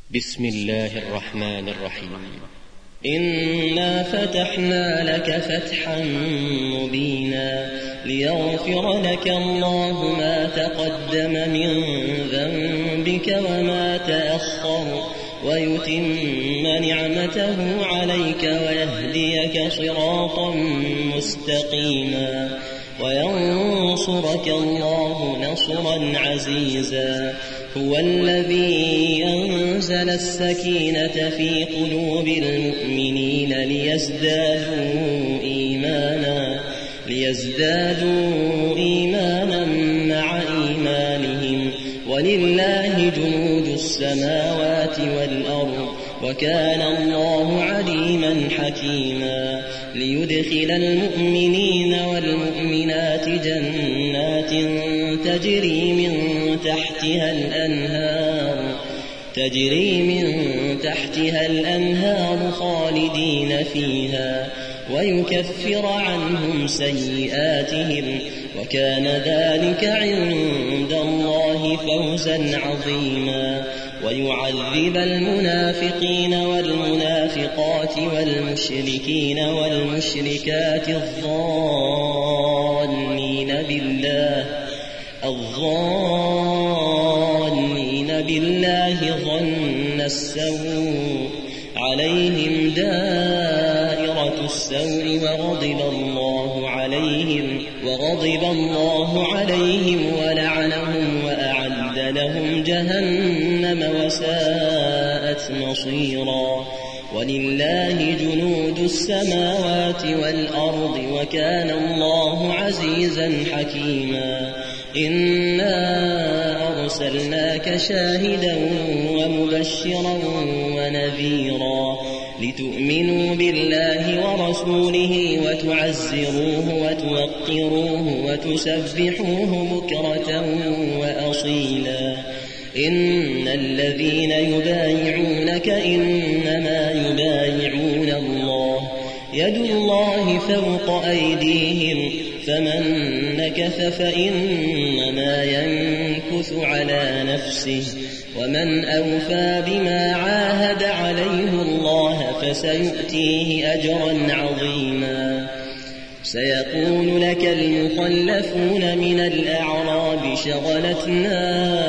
بسم الله الرحمن الرحيم. إنا فتحنا لك فتحا مبينا ليغفر لك الله ما تقدم من ذنبك وما تأخر ويتم نعمته عليك ويهديك صراطا مستقيما وينصرك الله نصرا عزيزا. هو الذي أنزل السكينة في قلوب المؤمنين ليزدادوا إيمانا مع إيمانهم ولله جنود السماوات والأرض وكان الله عليما حكيما. ليدخل المؤمنين والمؤمنات جنات تجري من تحتها الأنهار خالدين فيها ويكفر عنهم سيئاتهم وكان ذلك عند الله فوزا عظيما. ويعذب المنافقين والمنافقات والمشركين والمشركات الظانين بالله ظن السوء عليهم دائرة السوء وغضب الله عليهم ولعنهم وأعد لهم جهنم وساءت مصيرا. ولله جنود السماوات والأرض وكان الله عزيزا حكيما. إنا أرسلناك شاهدا ومبشرا ونذيرا لتؤمنوا بالله ورسوله وتعزروه وتوقروه وتسبحوه بكرة وأصيلا. إن الذين يبايعونك إنما يبايعون الله يد الله فوق أيديهم فمن نكث فإنما ينكث على نفسه ومن أوفى بما عاهد عليه الله فسيؤتيه أجرا عظيما. سيقول لك المخلفون من الأعراب شغلتنا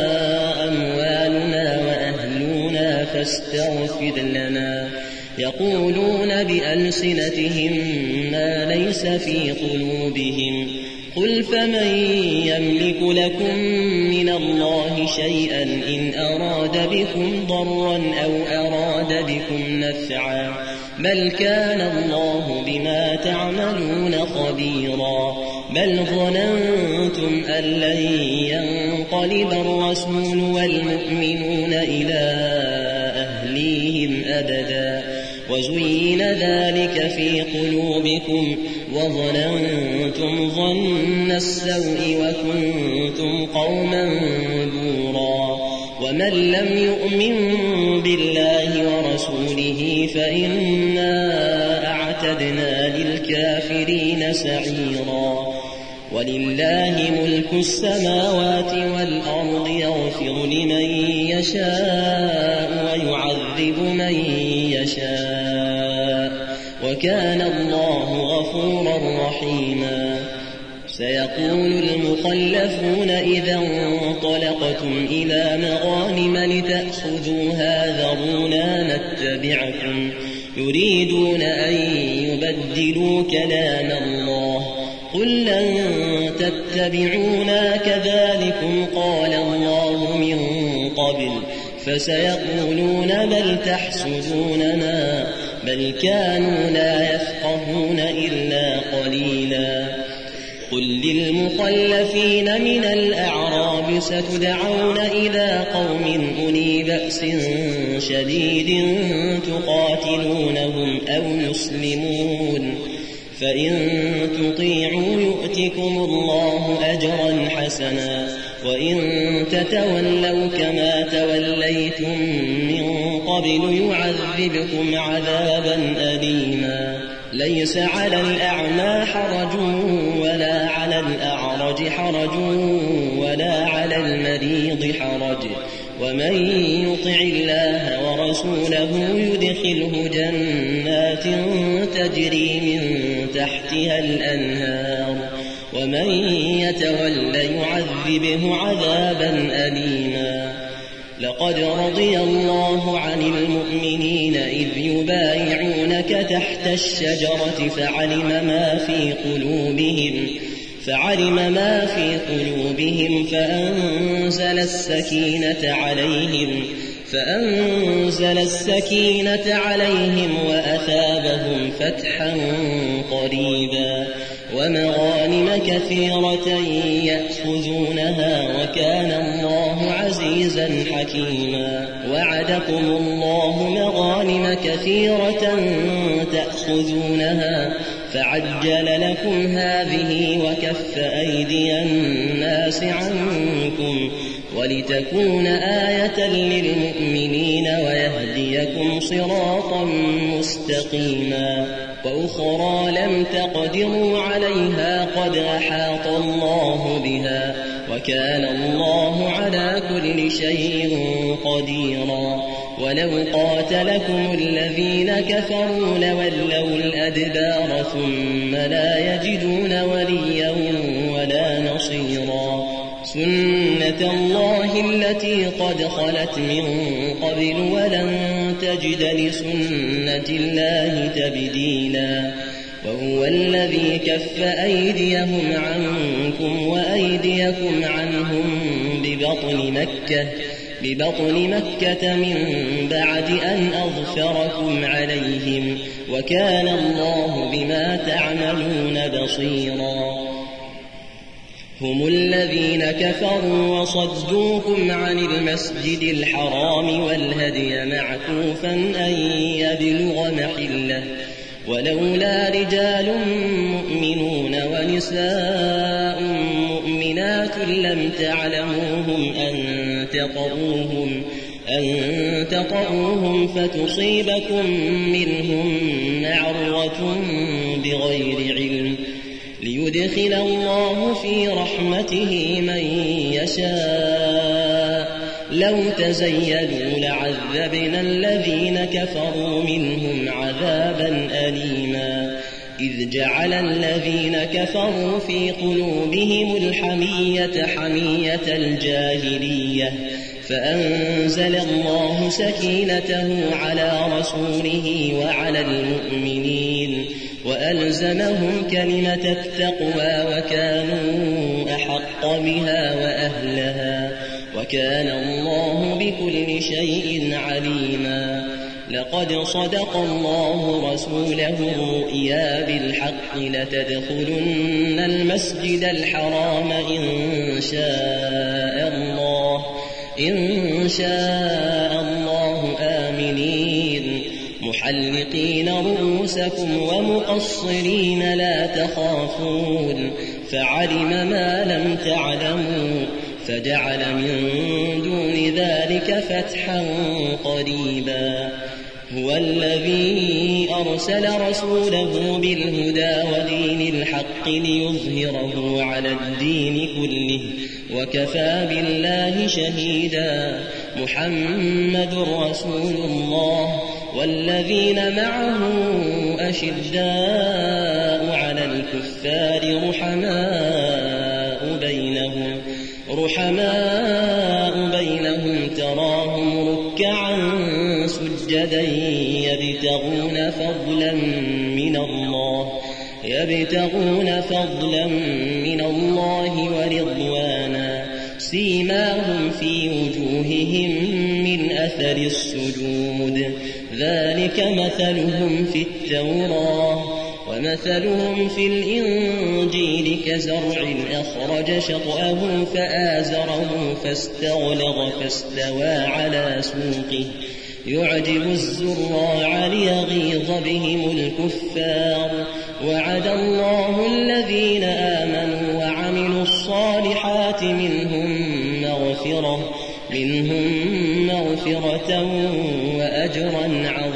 أموالنا وأهلنا فاستغفر لنا يقولون بألسنتهم ما ليس في قلوبهم قل فمن يملك لكم من الله شيئا إن أراد بكم ضرا أو أراد بكم نفعا بل كان الله بما تعملون خبيرا. بل ظننتم أن لن ينقلب الرسول والمؤمنون إلى أهليهم أبدا وزين ذلك في قلوبكم وظننتم ظن السوء وكنتم قوما بورا. ومن لم يؤمن بالله ورسوله فإنا أعتدنا للكافرين سعيرا. ولله ملك السماوات والأرض يغفر لمن يشاء ويعذب من يشاء وكان الله غفورا رحيما. سيقول المخلفون إذا انطلقتم إلى مغانم لتأخذوها ذرونا نتبعكم يريدون أن يبدلوا كلام الله قل لن تتبعونا كذلكم قال الله من قبل فسيقولون بل تحسدوننا بل كانوا لا يفقهون إلا قليلا. قل للمخلفين من الأعراب ستدعون إلى قوم أولي بأس شديد تقاتلونهم أو يسلمون فإن تطيعوا يؤتكم الله أجرا حسنا وإن تتولوا كما توليتم من قبل يعذبكم عذابا أليما. ليس على الأعمى حرج ولا على الأعرج حرج ولا على المريض حرج ومن يطع الله ورسوله يدخله جنات تجري من تحتها الأنهار ومن يتول يعذبه عذابا أليما. لقد رضي الله عن المؤمنين إذ يبايعونك تحت الشجرة فعلم ما في قلوبهم فأنزل السكينة عليهم وأثابهم فتحا قريبا ومغانم كثيرة يأخذونها وكان الله عزيزا حكيما. وعدكم الله مغانم كثيرة تأخذونها فعجل لكم هذه وكف أيدي الناس عنكم ولتكون آية للمؤمنين ويهديكم صراطا مستقيما. وأخرى لم تقدروا عليها قد أحاط الله بها وكان الله على كل شيء قديرا. ولو قاتلكم الذين كفروا لولوا الأدبار ثم لا يجدون وليا ولا نصيرا. سنة الله التي قد خلت من قبل ولن تجد لسنة الله تبديلا. وهو الذي كف أيديهم عنكم وأيديكم عنهم ببطن مكة من بعد أن أظفركم عليهم وكان الله بما تعملون بصيرا. هم الذين كفروا وصدوكم عن المسجد الحرام والهدي معكوفا أن يبلغ محله ولولا رجال مؤمنون ونساء مؤمنات لم تعلموهم أن تطؤوهم فتصيبكم منهم معرة بغير علم ليدخل الله في رحمته من يشاء. لو تزيلوا لعذبنا الذين كفروا منهم عذابا أليما. إذ جعل الذين كفروا في قلوبهم الحمية حمية الجاهلية فأنزل الله سكينته على رسوله وعلى المؤمنين وألزمهم كلمة التقوى وكانوا أحق بها وأهلها وكان الله بكل شيء عليما. لقد صدق الله رسوله الرؤيا بالحق لتدخلن المسجد الحرام إن شاء الله آمنين محلقين رؤوسكم ومقصرين لا تخافون فعلم ما لم تعلموا فجعل من دون ذلك فتحا قريبا. هو الذي أرسل رسوله بالهدى ودين الحق ليظهره على الدين كله وكفى بالله شهيدا. محمد رسول الله والذين معه أشداء على الكفار رحماء بينهم تراهم ركعا سجدا يبتغون فضلا من الله ورضوانا سيماهم في وجوههم من أثر السجود ذلك مثلهم في التوراة ومثلهم في الإنجيل كزرع أخرج شطأه فآزره فاستغلظ فاستوى على سوقه يعجب الزراع ليغيظ بهم الكفار. وعد الله الذين آمنوا وعملوا الصالحات منهم مغفرة وأجرا عظيما.